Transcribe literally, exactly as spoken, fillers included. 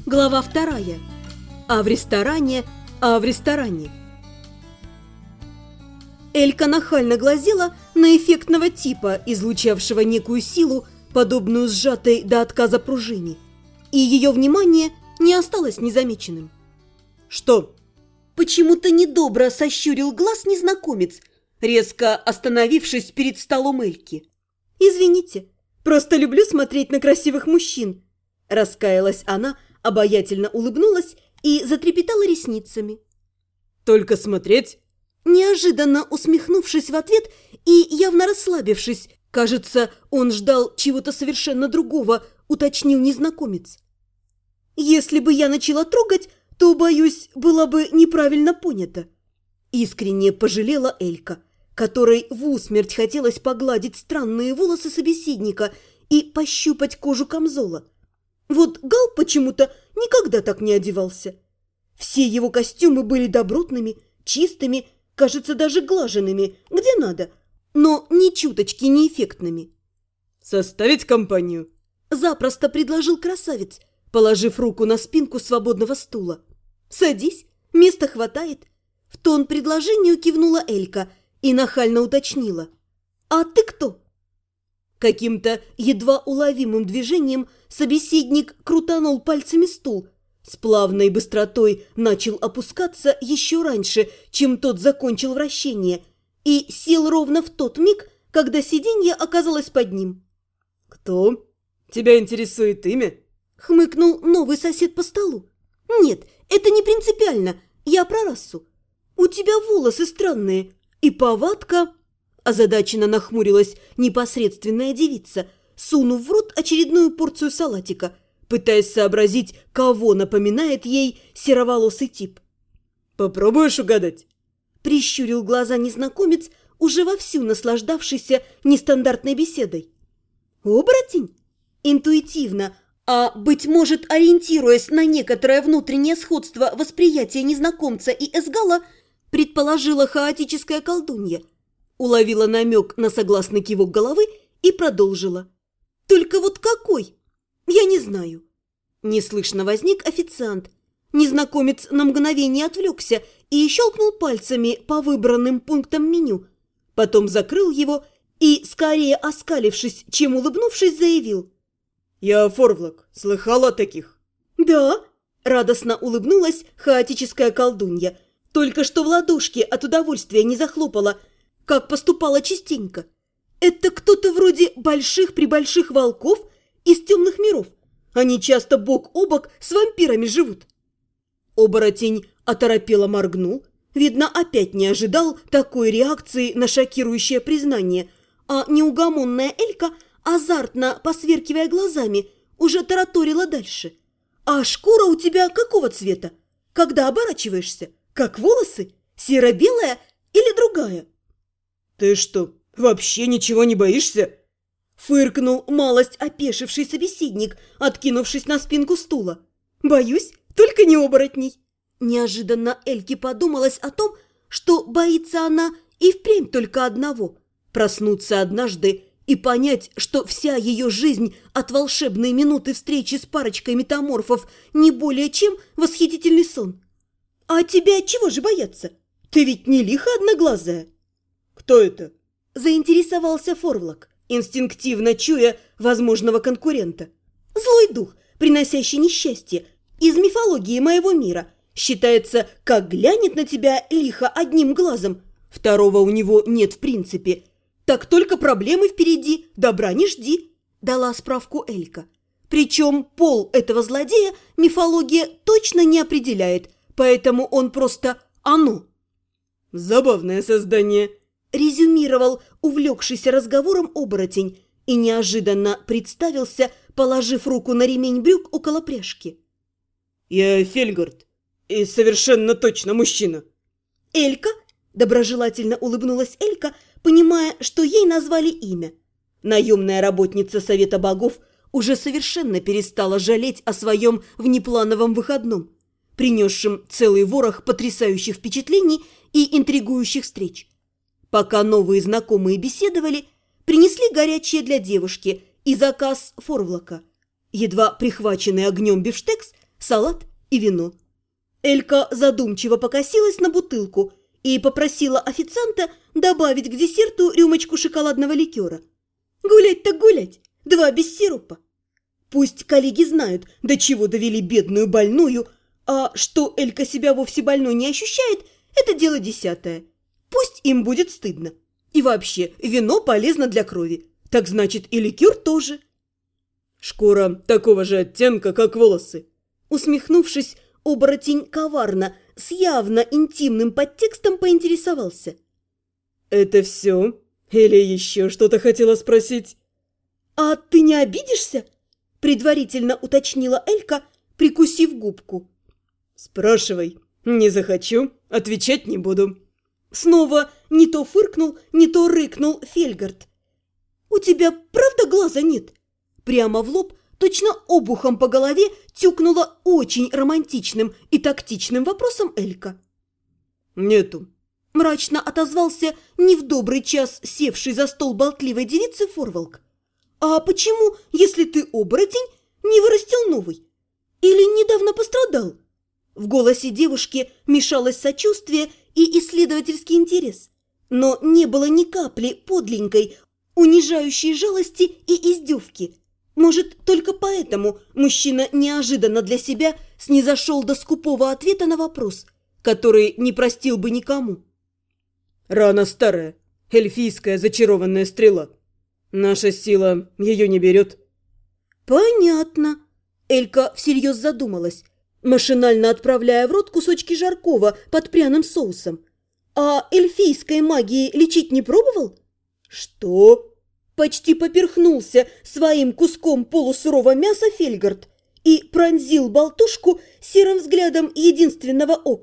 Глава вторая. А в ресторане, а в ресторане. Элька нахально глазела на эффектного типа, излучавшего некую силу, подобную сжатой до отказа пружине. И ее внимание не осталось незамеченным. «Что?» Почему-то недобро сощурил глаз незнакомец, резко остановившись перед столом Эльки. «Извините, просто люблю смотреть на красивых мужчин», – раскаялась она, обаятельно улыбнулась и затрепетала ресницами. «Только смотреть?» Неожиданно усмехнувшись в ответ и явно расслабившись, кажется, он ждал чего-то совершенно другого, уточнил незнакомец. «Если бы я начала трогать, то, боюсь, была бы неправильно понята». Искренне пожалела Элька, которой в усмерть хотелось погладить странные волосы собеседника и пощупать кожу камзола. Вот Гал почему-то никогда так не одевался. Все его костюмы были добротными, чистыми, кажется, даже глаженными, где надо, но ни чуточки не эффектными. «Составить компанию?» – запросто предложил красавец, положив руку на спинку свободного стула. «Садись, места хватает». В тон предложению кивнула Элька и нахально уточнила. «А ты кто?» Каким-то едва уловимым движением собеседник крутанул пальцами стул, с плавной быстротой начал опускаться еще раньше, чем тот закончил вращение, и сел ровно в тот миг, когда сиденье оказалось под ним. «Кто? Тебя интересует имя?» – хмыкнул новый сосед по столу. «Нет, это не принципиально, я про расу. У тебя волосы странные, и повадка...» Озадаченно нахмурилась непосредственная девица, сунув в рот очередную порцию салатика, пытаясь сообразить, кого напоминает ей сероволосый тип. «Попробуешь угадать?» Прищурил глаза незнакомец, уже вовсю наслаждавшийся нестандартной беседой. «Оборотень?» Интуитивно, а, быть может, ориентируясь на некоторое внутреннее сходство восприятия незнакомца и Эсгала, предположила хаотическая колдунья. Уловила намек на согласный кивок головы и продолжила. «Только вот какой? Я не знаю». Неслышно возник официант. Незнакомец на мгновение отвлекся и щелкнул пальцами по выбранным пунктам меню. Потом закрыл его и, скорее оскалившись, чем улыбнувшись, заявил. «Я Форвлок. Слыхала о таких?» «Да», – радостно улыбнулась хаотическая колдунья. Только что в ладошки от удовольствия не захлопала, как поступала частенько. «Это кто-то вроде больших-пребольших волков из темных миров. Они часто бок о бок с вампирами живут». Оборотень оторопело моргнул. Видно, опять не ожидал такой реакции на шокирующее признание, а неугомонная Элька, азартно посверкивая глазами, уже тараторила дальше. «А шкура у тебя какого цвета? Когда оборачиваешься? Как волосы? Серо-белая или другая?» «Ты что, вообще ничего не боишься?» Фыркнул малость опешивший собеседник, откинувшись на спинку стула. «Боюсь, только не оборотней». Неожиданно Эльке подумалось о том, что боится она и впрямь только одного – проснуться однажды и понять, что вся ее жизнь от волшебной минуты встречи с парочкой метаморфов не более чем восхитительный сон. «А тебя чего же бояться? Ты ведь не лихо одноглазая». «Кто это?» – заинтересовался Форвлок, инстинктивно чуя возможного конкурента. «Злой дух, приносящий несчастье, из мифологии моего мира. Считается, как глянет на тебя лихо одним глазом, второго у него нет в принципе. Так только проблемы впереди, добра не жди», – дала справку Элька. Причем пол этого злодея мифология точно не определяет, поэтому он просто «оно». «Забавное создание», – резюмировал увлекшийся разговором оборотень и неожиданно представился, положив руку на ремень брюк около пряжки. «Я Фельгард, и совершенно точно мужчина». «Элька?» – доброжелательно улыбнулась Элька, понимая, что ей назвали имя. Наемная работница Совета Богов уже совершенно перестала жалеть о своем внеплановом выходном, принесшем целый ворох потрясающих впечатлений и интригующих встреч. Пока новые знакомые беседовали, принесли горячее для девушки и заказ Форвлока. Едва прихваченный огнем бифштекс салат и вино. Элька задумчиво покосилась на бутылку и попросила официанта добавить к десерту рюмочку шоколадного ликера. Гулять так гулять, два без сиропа. Пусть коллеги знают, до чего довели бедную больную, а что Элька себя вовсе больной не ощущает, это дело десятое. Пусть им будет стыдно. И вообще, вино полезно для крови, так значит и ликер тоже. Шкура такого же оттенка, как волосы. Усмехнувшись, оборотень коварно, с явно интимным подтекстом поинтересовался. Это все? Или еще что-то хотела спросить? А ты не обидишься? Предварительно уточнила Элька, прикусив губку. Спрашивай. Не захочу, отвечать не буду. Снова не то фыркнул, не то рыкнул Фельгард. «У тебя правда глаза нет?» Прямо в лоб, точно обухом по голове, тюкнула очень романтичным и тактичным вопросом Элька. «Нету», – мрачно отозвался не в добрый час севший за стол болтливой девицы Форвалк. «А почему, если ты оборотень, не вырастил новый? Или недавно пострадал?» В голосе девушки мешалось сочувствие и исследовательский интерес, но не было ни капли подленькой, унижающей жалости и издевки. Может, только поэтому мужчина неожиданно для себя снизошел до скупого ответа на вопрос, который не простил бы никому. «Рана старая, эльфийская зачарованная стрела. Наша сила ее не берет». «Понятно». Элька всерьез задумалась, машинально отправляя в рот кусочки жаркого под пряным соусом. «А эльфийской магией лечить не пробовал?» «Что?» Почти поперхнулся своим куском полусырого мяса Фельгард и пронзил болтушку серым взглядом единственного ока.